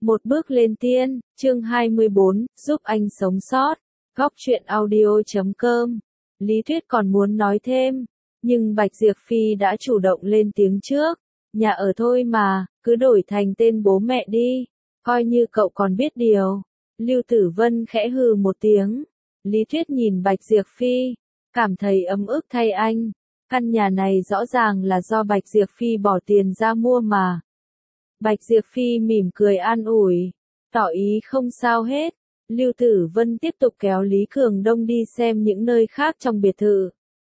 Một bước lên tiên, chương 24, giúp anh sống sót. Góc truyện audio.com. Lý Tuyết còn muốn nói thêm, nhưng Bạch Diệp Phi đã chủ động lên tiếng trước. Nhà ở thôi mà, cứ đổi thành tên bố mẹ đi, coi như cậu còn biết điều. Lưu Tử Vân khẽ hừ một tiếng. Lý Tuyết nhìn Bạch Diệp Phi, cảm thấy ấm ức thay anh. Căn nhà này rõ ràng là do Bạch Diệp Phi bỏ tiền ra mua mà. Bạch Diệp Phi mỉm cười an ủi, tỏ ý không sao hết. Lưu Tử Vân tiếp tục kéo Lý Cường Đông đi xem những nơi khác trong biệt thự.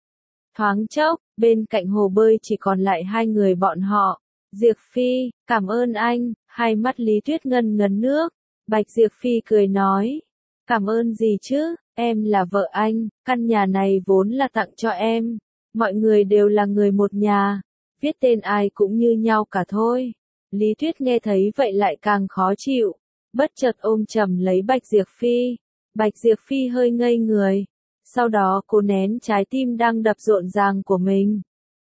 Thoáng chốc, bên cạnh hồ bơi chỉ còn lại hai người bọn họ. Diệp Phi, cảm ơn anh. Hai mắt Lý Tuyết ngân ngấn nước. Bạch Diệp Phi cười nói, cảm ơn gì chứ, em là vợ anh, căn nhà này vốn là tặng cho em. Mọi người đều là người một nhà, viết tên ai cũng như nhau cả thôi. Lý Tuyết nghe thấy vậy lại càng khó chịu, bất chợt ôm chầm lấy Bạch Diệp Phi. Bạch Diệp Phi hơi ngây người, sau đó cô nén trái tim đang đập rộn ràng của mình.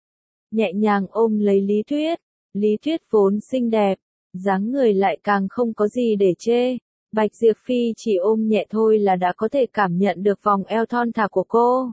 Nhẹ nhàng ôm lấy Lý Tuyết. Lý Tuyết vốn xinh đẹp, dáng người lại càng không có gì để chê. Bạch Diệp Phi chỉ ôm nhẹ thôi là đã có thể cảm nhận được vòng eo thon thả của cô.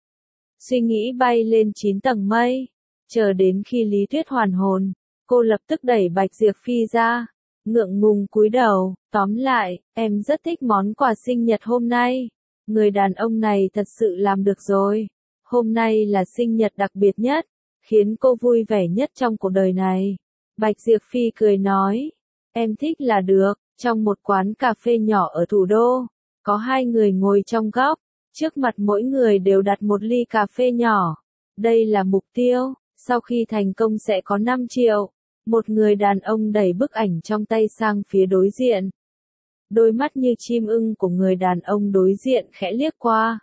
Suy nghĩ bay lên 9 tầng mây, chờ đến khi Lý Tuyết hoàn hồn, cô lập tức đẩy Bạch Diệp Phi ra, ngượng ngùng cúi đầu, tóm lại, em rất thích món quà sinh nhật hôm nay. Người đàn ông này thật sự làm được rồi. Hôm nay là sinh nhật đặc biệt nhất, khiến cô vui vẻ nhất trong cuộc đời này. Bạch Diệp Phi cười nói, em thích là được. Trong một quán cà phê nhỏ ở thủ đô, có hai người ngồi trong góc, trước mặt mỗi người đều đặt một ly cà phê nhỏ. Đây là mục tiêu, sau khi thành công sẽ có 5 triệu. Một người đàn ông đẩy bức ảnh trong tay sang phía đối diện. Đôi mắt như chim ưng của người đàn ông đối diện khẽ liếc qua.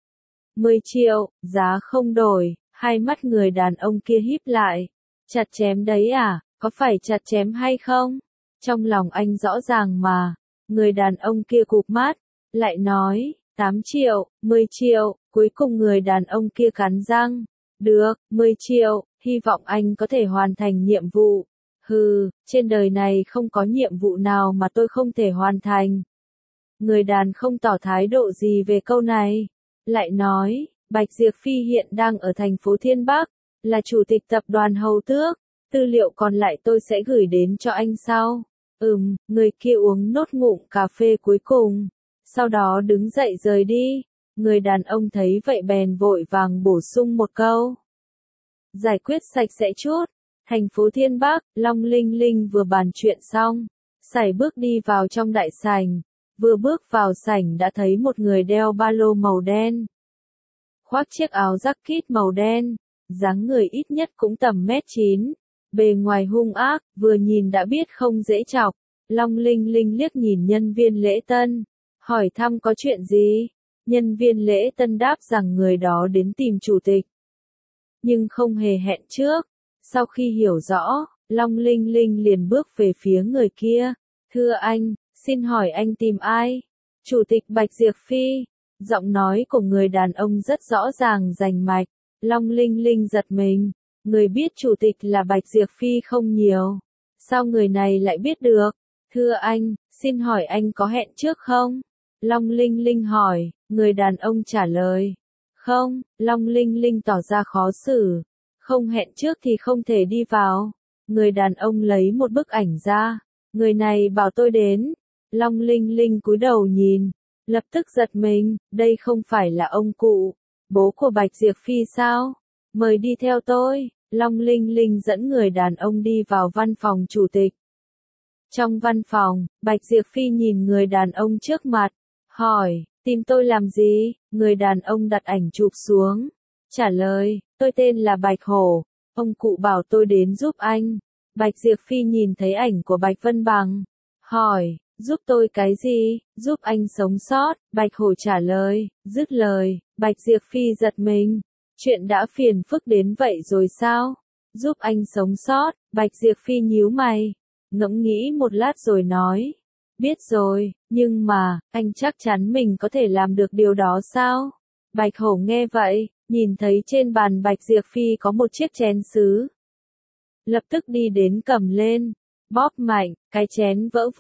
10 triệu, giá không đổi. Hai mắt người đàn ông kia híp lại. Chặt chém đấy à, có phải chặt chém hay không? Trong lòng anh rõ ràng mà. Người đàn ông kia cụp mắt, lại nói, 8 triệu, 10 triệu, cuối cùng người đàn ông kia cắn răng. Được, 10 triệu, hy vọng anh có thể hoàn thành nhiệm vụ. Hừ, trên đời này không có nhiệm vụ nào mà tôi không thể hoàn thành. Người đàn không tỏ thái độ gì về câu này. Lại nói, Bạch Diệp Phi hiện đang ở thành phố Thiên Bắc, là chủ tịch tập đoàn Hầu Tước. Tư liệu còn lại tôi sẽ gửi đến cho anh sau. Người kia uống nốt ngụm cà phê cuối cùng, sau đó đứng dậy rời đi. Người đàn ông thấy vậy bèn vội vàng bổ sung một câu. Giải quyết sạch sẽ chút. Thành phố Thiên Bắc, Long Linh Linh vừa bàn chuyện xong, sải bước đi vào trong đại sảnh. Vừa bước vào sảnh đã thấy một người đeo ba lô màu đen, khoác chiếc áo jacket màu đen, dáng người ít nhất cũng tầm 1m9. Bề ngoài hung ác, vừa nhìn đã biết không dễ chọc. Long Linh Linh liếc nhìn nhân viên lễ tân, hỏi thăm có chuyện gì. Nhân viên lễ tân đáp rằng người đó đến tìm chủ tịch, nhưng không hề hẹn trước. Sau khi hiểu rõ, Long Linh Linh liền bước về phía người kia. Thưa anh, xin hỏi anh tìm ai? Chủ tịch Bạch Diệp Phi. Giọng nói của người đàn ông rất rõ ràng rành mạch. Long Linh Linh giật mình. Người biết chủ tịch là Bạch Diệp Phi không nhiều. Sao người này lại biết được? Thưa anh, xin hỏi anh có hẹn trước không? Long Linh Linh hỏi. Người đàn ông trả lời. Không. Long Linh Linh tỏ ra khó xử. Không hẹn trước thì không thể đi vào. Người đàn ông lấy một bức ảnh ra. Người này bảo tôi đến. Long Linh Linh cúi đầu nhìn, lập tức giật mình. Đây không phải là ông cụ, bố của Bạch Diệp Phi sao? Mời đi theo tôi. Long Linh Linh dẫn người đàn ông đi vào văn phòng chủ tịch. Trong văn phòng, Bạch Diệp Phi nhìn người đàn ông trước mặt, hỏi, tìm tôi làm gì? Người đàn ông đặt ảnh chụp xuống, trả lời, tôi tên là Bạch Hổ, ông cụ bảo tôi đến giúp anh. Bạch Diệp Phi nhìn thấy ảnh của Bạch Vân Bằng, hỏi, giúp tôi cái gì? Giúp anh sống sót. Bạch Hổ trả lời. Dứt lời, Bạch Diệp Phi giật mình. Chuyện đã phiền phức đến vậy rồi sao? Giúp anh sống sót. Bạch Diệp Phi nhíu mày, ngẫm nghĩ một lát rồi nói, biết rồi, nhưng mà, anh chắc chắn mình có thể làm được điều đó sao? Bạch Hổ nghe vậy, nhìn thấy trên bàn Bạch Diệp Phi có một chiếc chén sứ, lập tức đi đến cầm lên, bóp mạnh, cái chén vỡ vụn,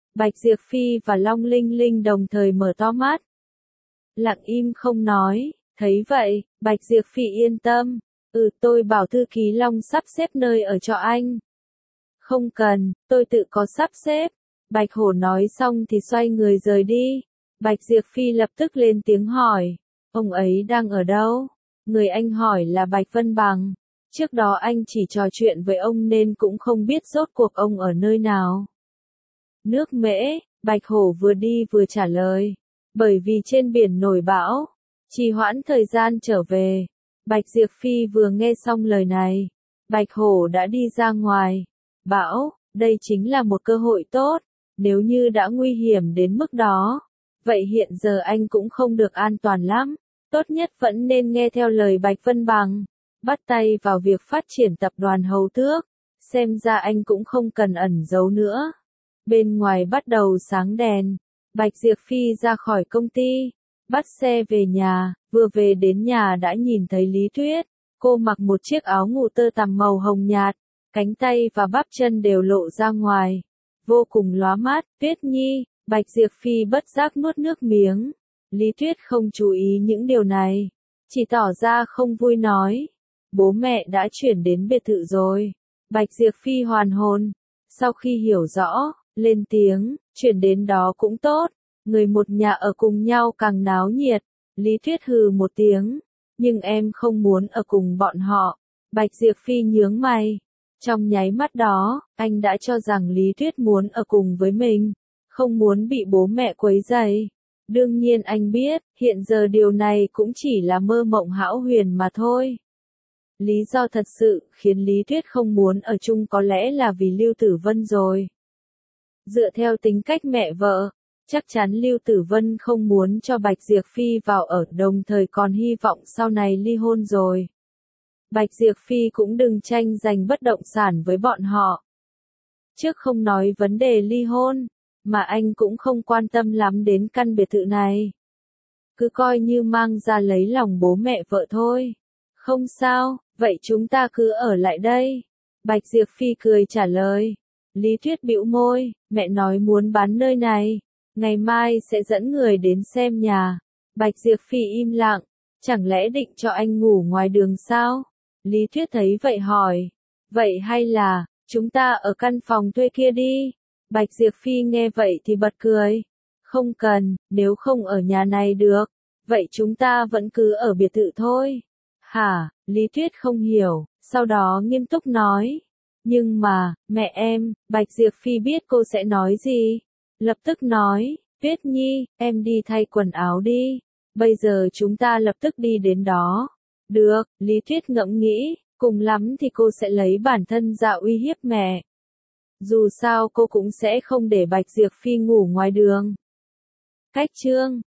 Bạch Diệp Phi và Long Linh Linh đồng thời mở to mắt. Lặng im không nói, thấy vậy, Bạch Diệp Phi yên tâm. Tôi bảo thư ký Long sắp xếp nơi ở cho anh. Không cần, tôi tự có sắp xếp. Bạch Hổ nói xong thì xoay người rời đi. Bạch Diệp Phi lập tức lên tiếng hỏi. Ông ấy đang ở đâu? Người anh hỏi là Bạch Vân Bằng. Trước đó anh chỉ trò chuyện với ông nên cũng không biết rốt cuộc ông ở nơi nào. Nước Mễ, Bạch Hổ vừa đi vừa trả lời. Bởi vì trên biển nổi bão, trì hoãn thời gian trở về. Bạch Diệp Phi vừa nghe xong lời này. Bạch Hổ đã đi ra ngoài. Bão, đây chính là một cơ hội tốt. Nếu như đã nguy hiểm đến mức đó, vậy hiện giờ anh cũng không được an toàn lắm. Tốt nhất vẫn nên nghe theo lời Bạch Vân Bằng. Bắt tay vào việc phát triển tập đoàn Hầu Tước. Xem ra anh cũng không cần ẩn giấu nữa. Bên ngoài bắt đầu sáng đèn. Bạch Diệp Phi ra khỏi công ty. Bắt xe về nhà. Vừa về đến nhà đã nhìn thấy Lý Tuyết. Cô mặc một chiếc áo ngủ tơ tằm màu hồng nhạt. Cánh tay và bắp chân đều lộ ra ngoài. Vô cùng lóa mắt. Tuyết Nhi. Bạch Diệp Phi bất giác nuốt nước miếng. Lý Tuyết không chú ý những điều này. Chỉ tỏ ra không vui nói. Bố mẹ đã chuyển đến biệt thự rồi. Bạch Diệp Phi hoàn hồn. Sau khi hiểu rõ, lên tiếng, chuyển đến đó cũng tốt. Người một nhà ở cùng nhau càng náo nhiệt. Lý Tuyết hừ một tiếng. Nhưng em không muốn ở cùng bọn họ. Bạch Diệp Phi nhướng mày. Trong nháy mắt đó, anh đã cho rằng Lý Tuyết muốn ở cùng với mình. Không muốn bị bố mẹ quấy rầy. Đương nhiên anh biết, hiện giờ điều này cũng chỉ là mơ mộng hão huyền mà thôi. Lý do thật sự khiến Lý Tuyết không muốn ở chung có lẽ là vì Lưu Tử Vân rồi. Dựa theo tính cách mẹ vợ, chắc chắn Lưu Tử Vân không muốn cho Bạch Diệp Phi vào ở, đồng thời còn hy vọng sau này ly hôn rồi. Bạch Diệp Phi cũng đừng tranh giành bất động sản với bọn họ. Trước không nói vấn đề ly hôn, mà anh cũng không quan tâm lắm đến căn biệt thự này. Cứ coi như mang ra lấy lòng bố mẹ vợ thôi. Không sao, vậy chúng ta cứ ở lại đây. Bạch Diệp Phi cười trả lời. Lý Tuyết bĩu môi, mẹ nói muốn bán nơi này. Ngày mai sẽ dẫn người đến xem nhà. Bạch Diệp Phi im lặng. Chẳng lẽ định cho anh ngủ ngoài đường sao? Lý Tuyết thấy vậy hỏi. Vậy hay là, chúng ta ở căn phòng thuê kia đi? Bạch Diệp Phi nghe vậy thì bật cười. Không cần, nếu không ở nhà này được, vậy chúng ta vẫn cứ ở biệt thự thôi. Hả? Lý Tuyết không hiểu, sau đó nghiêm túc nói. Nhưng mà, mẹ em, Bạch Diệp Phi biết cô sẽ nói gì. Lập tức nói, Tuyết Nhi, em đi thay quần áo đi. Bây giờ chúng ta lập tức đi đến đó. Được, Lý Tuyết ngẫm nghĩ, cùng lắm thì cô sẽ lấy bản thân ra uy hiếp mẹ. Dù sao cô cũng sẽ không để Bạch Diệp Phi ngủ ngoài đường. Cách chương